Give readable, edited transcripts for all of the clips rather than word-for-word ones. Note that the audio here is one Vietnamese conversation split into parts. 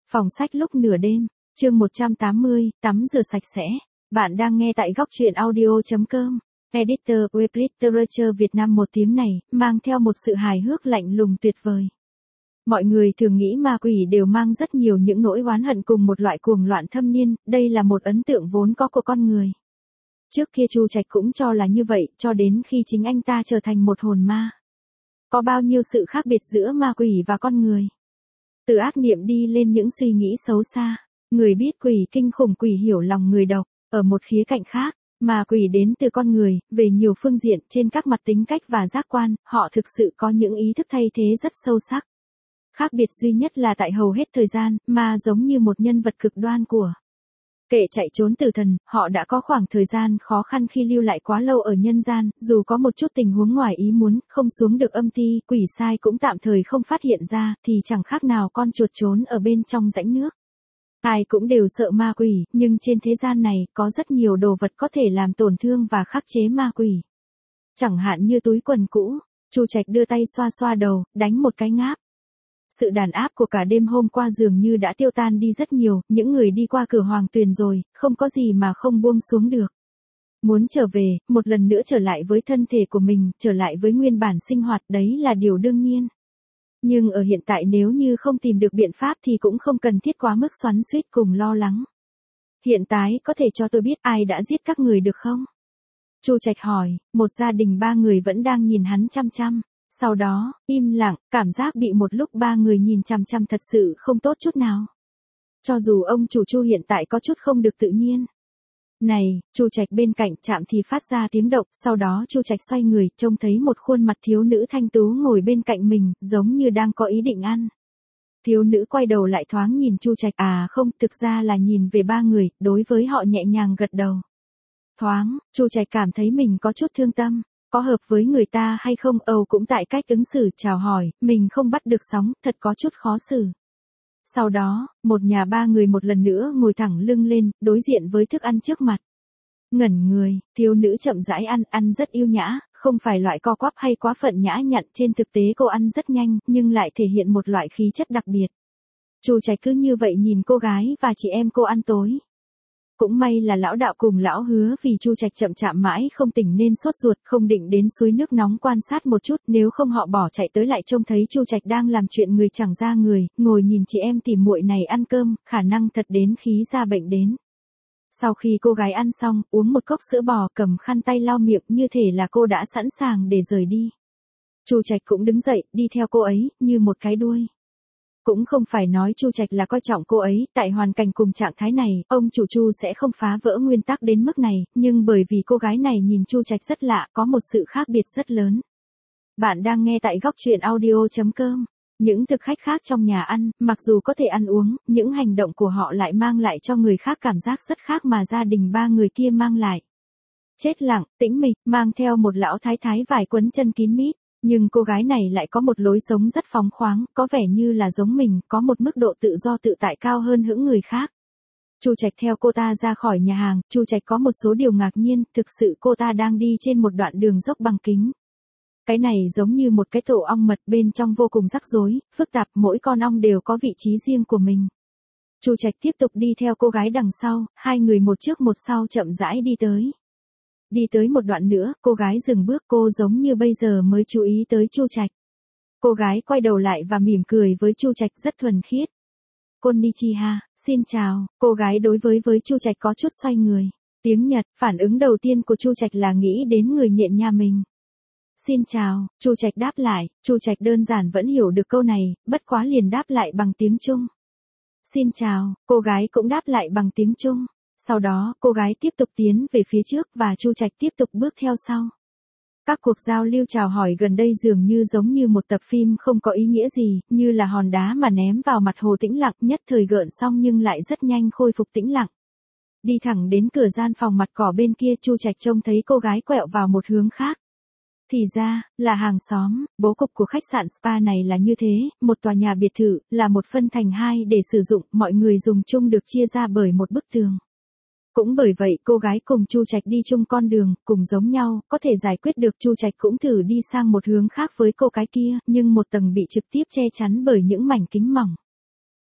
Phòng sách lúc nửa đêm, chương 180, tắm rửa sạch sẽ. Bạn đang nghe tại góc truyện audio.com. Editor Web Literature Việt Nam. Một tiếng này, mang theo một sự hài hước lạnh lùng tuyệt vời. Mọi người thường nghĩ ma quỷ đều mang rất nhiều những nỗi oán hận cùng một loại cuồng loạn thâm niên, đây là một ấn tượng vốn có của con người. Trước kia Chu Trạch cũng cho là như vậy, cho đến khi chính anh ta trở thành một hồn ma. Có bao nhiêu sự khác biệt giữa ma quỷ và con người. Từ ác niệm đi lên những suy nghĩ xấu xa, người biết quỷ kinh khủng, quỷ hiểu lòng người độc. Ở một khía cạnh khác, ma quỷ đến từ con người, về nhiều phương diện, trên các mặt tính cách và giác quan, họ thực sự có những ý thức thay thế rất sâu sắc. Khác biệt duy nhất là tại hầu hết thời gian, ma giống như một nhân vật cực đoan của kẻ chạy trốn từ thần, họ đã có khoảng thời gian khó khăn khi lưu lại quá lâu ở nhân gian, dù có một chút tình huống ngoài ý muốn, không xuống được âm ti, quỷ sai cũng tạm thời không phát hiện ra, thì chẳng khác nào con chuột trốn ở bên trong rãnh nước. Ai cũng đều sợ ma quỷ, nhưng trên thế gian này, có rất nhiều đồ vật có thể làm tổn thương và khắc chế ma quỷ. Chẳng hạn như túi quần cũ, Chu Trạch đưa tay xoa xoa đầu, đánh một cái ngáp. Sự đàn áp của cả đêm hôm qua dường như đã tiêu tan đi rất nhiều, những người đi qua cửa Hoàng Tuyền rồi, không có gì mà không buông xuống được. Muốn trở về, một lần nữa trở lại với thân thể của mình, trở lại với nguyên bản sinh hoạt, đấy là điều đương nhiên. Nhưng ở hiện tại nếu như không tìm được biện pháp thì cũng không cần thiết quá mức xoắn xuýt cùng lo lắng. Hiện tại có thể cho tôi biết ai đã giết các người được không? Chu Trạch hỏi, một gia đình 3 người vẫn đang nhìn hắn chăm chăm. Sau đó, im lặng, cảm giác bị một lúc 3 người nhìn chăm chăm thật sự không tốt chút nào. Cho dù ông chủ Chu hiện tại có chút không được tự nhiên. Này, Chu Trạch bên cạnh chạm thì phát ra tiếng động, sau đó Chu Trạch xoay người, trông thấy một khuôn mặt thiếu nữ thanh tú ngồi bên cạnh mình, giống như đang có ý định ăn. Thiếu nữ quay đầu lại thoáng nhìn Chu Trạch, à không, thực ra là nhìn về 3 người, đối với họ nhẹ nhàng gật đầu. Thoáng, Chu Trạch cảm thấy mình có chút thương tâm. Có hợp với người ta hay không, cũng tại cách ứng xử, chào hỏi, mình không bắt được sóng, thật có chút khó xử. Sau đó, một nhà 3 người một lần nữa ngồi thẳng lưng lên, đối diện với thức ăn trước mặt. Ngẩn người, thiếu nữ chậm rãi ăn rất yêu nhã, không phải loại co quắp hay quá phận nhã nhặn, trên thực tế cô ăn rất nhanh, nhưng lại thể hiện một loại khí chất đặc biệt. Chu Trạch cứ như vậy nhìn cô gái và chị em cô ăn tối. Cũng may là lão đạo cùng lão Hứa vì Chu Trạch chậm chạm mãi không tỉnh nên sốt ruột, không định đến suối nước nóng quan sát một chút, nếu không họ bỏ chạy tới lại trông thấy Chu Trạch đang làm chuyện người chẳng ra người, ngồi nhìn chị em tỉ muội này ăn cơm, khả năng thật đến khí ra bệnh đến. Sau khi cô gái ăn xong, uống một cốc sữa bò, cầm khăn tay lau miệng, như thể là cô đã sẵn sàng để rời đi. Chu Trạch cũng đứng dậy, đi theo cô ấy, như một cái đuôi. Cũng không phải nói Chu Trạch là coi trọng cô ấy, tại hoàn cảnh cùng trạng thái này, ông chủ Chu sẽ không phá vỡ nguyên tắc đến mức này, nhưng bởi vì cô gái này nhìn Chu Trạch rất lạ, có một sự khác biệt rất lớn. Bạn đang nghe tại góc truyện audio.com. Những thực khách khác trong nhà ăn, mặc dù có thể ăn uống, những hành động của họ lại mang lại cho người khác cảm giác rất khác mà gia đình 3 người kia mang lại. Chết lặng, tĩnh mịch, mang theo một lão thái thái vải quấn chân kín mít. Nhưng cô gái này lại có một lối sống rất phóng khoáng, có vẻ như là giống mình, có một mức độ tự do tự tại cao hơn những người khác. Chu Trạch theo cô ta ra khỏi nhà hàng, Chu Trạch có một số điều ngạc nhiên, thực sự cô ta đang đi trên một đoạn đường dốc bằng kính. Cái này giống như một cái tổ ong mật, bên trong vô cùng rắc rối, phức tạp, mỗi con ong đều có vị trí riêng của mình. Chu Trạch tiếp tục đi theo cô gái đằng sau, 2 người một trước một sau chậm rãi đi tới. Đi tới một đoạn nữa, cô gái dừng bước, cô giống như bây giờ mới chú ý tới Chu Trạch. Cô gái quay đầu lại và mỉm cười với Chu Trạch rất thuần khiết. Konnichiwa, xin chào, cô gái đối với Chu Trạch có chút xoay người. Tiếng Nhật, phản ứng đầu tiên của Chu Trạch là nghĩ đến người nhện nhà mình. Xin chào, Chu Trạch đáp lại, Chu Trạch đơn giản vẫn hiểu được câu này, bất quá liền đáp lại bằng tiếng Trung. Xin chào, cô gái cũng đáp lại bằng tiếng Trung. Sau đó, cô gái tiếp tục tiến về phía trước và Chu Trạch tiếp tục bước theo sau. Các cuộc giao lưu chào hỏi gần đây dường như giống như một tập phim không có ý nghĩa gì, như là hòn đá mà ném vào mặt hồ tĩnh lặng, nhất thời gợn xong nhưng lại rất nhanh khôi phục tĩnh lặng. Đi thẳng đến cửa gian phòng mặt cỏ bên kia, Chu Trạch trông thấy cô gái quẹo vào một hướng khác. Thì ra, là hàng xóm, bố cục của khách sạn spa này là như thế, một tòa nhà biệt thự, là một phân thành 2 để sử dụng, mọi người dùng chung được chia ra bởi một bức tường. Cũng bởi vậy cô gái cùng Chu Trạch đi chung con đường, cùng giống nhau, có thể giải quyết được. Chu Trạch cũng thử đi sang một hướng khác với cô cái kia, nhưng một tầng bị trực tiếp che chắn bởi những mảnh kính mỏng.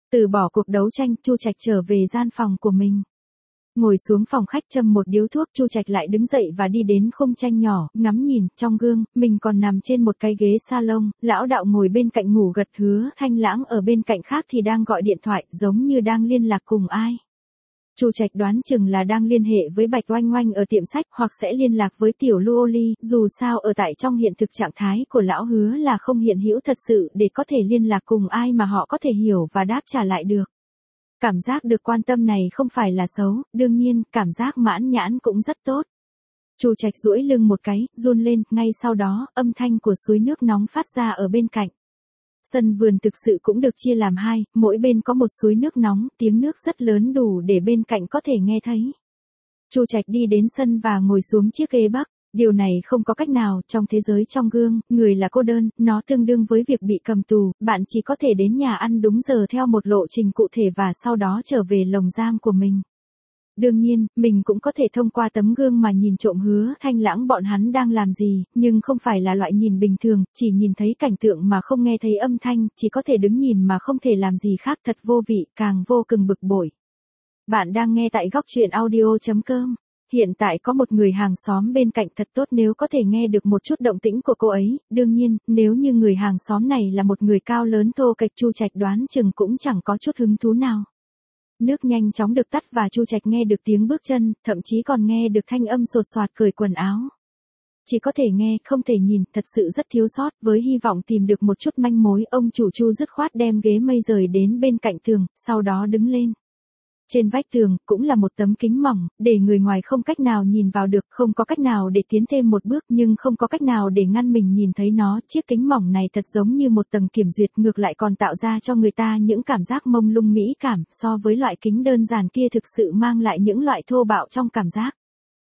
Từ bỏ cuộc đấu tranh, Chu Trạch trở về gian phòng của mình. Ngồi xuống phòng khách châm một điếu thuốc, Chu Trạch lại đứng dậy và đi đến khung tranh nhỏ, ngắm nhìn, trong gương, mình còn nằm trên một cái ghế salon, lão đạo ngồi bên cạnh ngủ gật, Hứa Thanh Lãng ở bên cạnh khác thì đang gọi điện thoại, giống như đang liên lạc cùng ai. Chu Trạch đoán chừng là đang liên hệ với Bạch Oanh Oanh ở tiệm sách hoặc sẽ liên lạc với Tiểu Luoli, dù sao ở tại trong hiện thực trạng thái của lão Hứa là không hiện hữu thật sự để có thể liên lạc cùng ai mà họ có thể hiểu và đáp trả lại được. Cảm giác được quan tâm này không phải là xấu, đương nhiên, cảm giác mãn nhãn cũng rất tốt. Chu Trạch duỗi lưng một cái, run lên, ngay sau đó, âm thanh của suối nước nóng phát ra ở bên cạnh. Sân vườn thực sự cũng được chia làm hai, mỗi bên có một suối nước nóng, tiếng nước rất lớn đủ để bên cạnh có thể nghe thấy. Chu Trạch đi đến sân và ngồi xuống chiếc ghế bắc. Điều này không có cách nào, trong thế giới trong gương, người là cô đơn, nó tương đương với việc bị cầm tù, bạn chỉ có thể đến nhà ăn đúng giờ theo một lộ trình cụ thể và sau đó trở về lồng giam của mình. Đương nhiên, mình cũng có thể thông qua tấm gương mà nhìn trộm Hứa Thanh Lãng bọn hắn đang làm gì, nhưng không phải là loại nhìn bình thường, chỉ nhìn thấy cảnh tượng mà không nghe thấy âm thanh, chỉ có thể đứng nhìn mà không thể làm gì khác, thật vô vị, càng vô cùng bực bội. Bạn đang nghe tại góc truyện audio.com. Hiện tại có một người hàng xóm bên cạnh thật tốt nếu có thể nghe được một chút động tĩnh của cô ấy, đương nhiên, nếu như người hàng xóm này là một người cao lớn thô kệch, Chu Trạch đoán chừng cũng chẳng có chút hứng thú nào. Nước nhanh chóng được tắt và Chu Trạch nghe được tiếng bước chân, thậm chí còn nghe được thanh âm sột soạt cởi quần áo. Chỉ có thể nghe, không thể nhìn, thật sự rất thiếu sót, với hy vọng tìm được một chút manh mối, ông chủ Chu dứt khoát đem ghế mây rời đến bên cạnh tường, sau đó đứng lên. Trên vách tường, cũng là một tấm kính mỏng, để người ngoài không cách nào nhìn vào được, không có cách nào để tiến thêm một bước nhưng không có cách nào để ngăn mình nhìn thấy nó. Chiếc kính mỏng này thật giống như một tầng kiểm duyệt, ngược lại còn tạo ra cho người ta những cảm giác mông lung mỹ cảm, so với loại kính đơn giản kia thực sự mang lại những loại thô bạo trong cảm giác.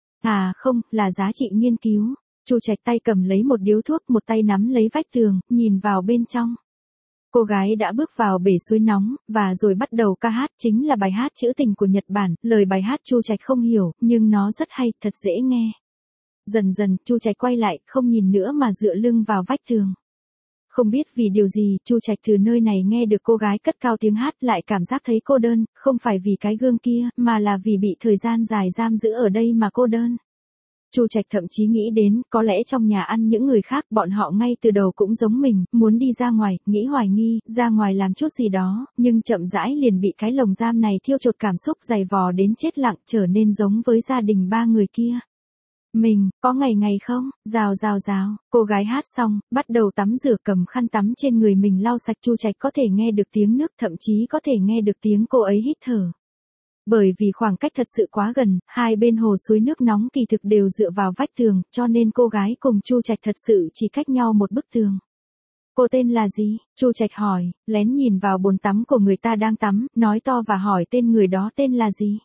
À không, là giá trị nghiên cứu. Chu Trạch tay cầm lấy một điếu thuốc, một tay nắm lấy vách tường, nhìn vào bên trong. Cô gái đã bước vào bể suối nóng, và rồi bắt đầu ca hát, chính là bài hát trữ tình của Nhật Bản, lời bài hát Chu Trạch không hiểu, nhưng nó rất hay, thật dễ nghe. Dần dần, Chu Trạch quay lại, không nhìn nữa mà dựa lưng vào vách tường. Không biết vì điều gì, Chu Trạch từ nơi này nghe được cô gái cất cao tiếng hát lại cảm giác thấy cô đơn, không phải vì cái gương kia, mà là vì bị thời gian dài giam giữ ở đây mà cô đơn. Chu Trạch thậm chí nghĩ đến, có lẽ trong nhà ăn những người khác, bọn họ ngay từ đầu cũng giống mình, muốn đi ra ngoài, nghĩ hoài nghi, ra ngoài làm chút gì đó, nhưng chậm rãi liền bị cái lồng giam này thiêu chột cảm xúc dày vò đến chết lặng, trở nên giống với gia đình ba người kia. Mình, có ngày ngày không, rào rào rào, cô gái hát xong, bắt đầu tắm rửa, cầm khăn tắm trên người mình lau sạch. Chu Trạch có thể nghe được tiếng nước, thậm chí có thể nghe được tiếng cô ấy hít thở. Bởi vì khoảng cách thật sự quá gần, hai bên hồ suối nước nóng kỳ thực đều dựa vào vách tường, cho nên cô gái cùng Chu Trạch thật sự chỉ cách nhau một bức tường. Cô tên là gì? Chu Trạch hỏi, lén nhìn vào bồn tắm của người ta đang tắm, nói to và hỏi tên người đó tên là gì?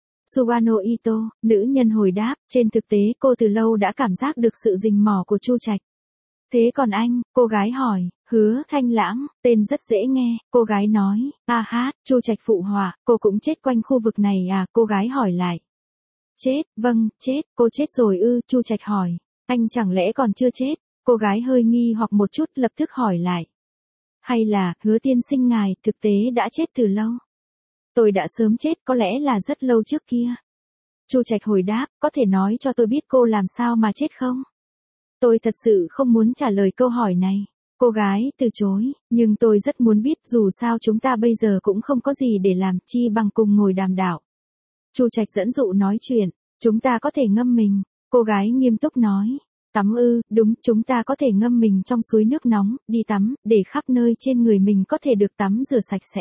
Sugano Ito, nữ nhân hồi đáp, trên thực tế cô từ lâu đã cảm giác được sự rình mò của Chu Trạch. Thế còn anh, cô gái hỏi, Hứa Thanh Lãng, tên rất dễ nghe, cô gái nói, hát, Chu Trạch phụ họa, cô cũng chết quanh khu vực này à, cô gái hỏi lại. Chết, vâng, chết, cô chết rồi ư, Chu Trạch hỏi, anh chẳng lẽ còn chưa chết, cô gái hơi nghi hoặc một chút lập tức hỏi lại. Hay là, Hứa tiên sinh ngài, thực tế đã chết từ lâu. Tôi đã sớm chết, có lẽ là rất lâu trước kia. Chu Trạch hồi đáp, có thể nói cho tôi biết cô làm sao mà chết không? Tôi thật sự không muốn trả lời câu hỏi này. Cô gái từ chối, nhưng tôi rất muốn biết, dù sao chúng ta bây giờ cũng không có gì để làm, chi bằng cùng ngồi đàm đạo. Chu Trạch dẫn dụ nói chuyện, chúng ta có thể ngâm mình. Cô gái nghiêm túc nói, tắm ư, đúng, chúng ta có thể ngâm mình trong suối nước nóng, đi tắm, để khắp nơi trên người mình có thể được tắm rửa sạch sẽ.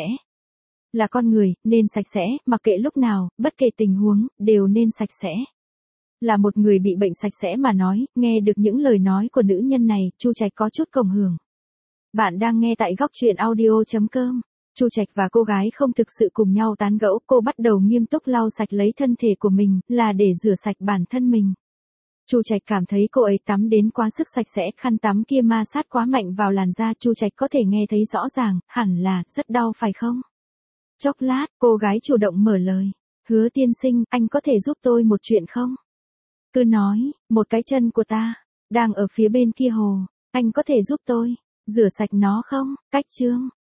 Là con người, nên sạch sẽ, mặc kệ lúc nào, bất kể tình huống, đều nên sạch sẽ. Là một người bị bệnh sạch sẽ mà nói, nghe được những lời nói của nữ nhân này, Chu Trạch có chút cộng hưởng. Bạn đang nghe tại góc truyện audio.com. Chu Trạch và cô gái không thực sự cùng nhau tán gẫu, cô bắt đầu nghiêm túc lau sạch lấy thân thể của mình, là để rửa sạch bản thân mình. Chu Trạch cảm thấy cô ấy tắm đến quá sức sạch sẽ, khăn tắm kia ma sát quá mạnh vào làn da, Chu Trạch có thể nghe thấy rõ ràng, hẳn là, rất đau phải không? Chốc lát, cô gái chủ động mở lời. Hứa tiên sinh, anh có thể giúp tôi một chuyện không? Cứ nói, một cái chân của ta, đang ở phía bên kia hồ, anh có thể giúp tôi, rửa sạch nó không? Cách chương.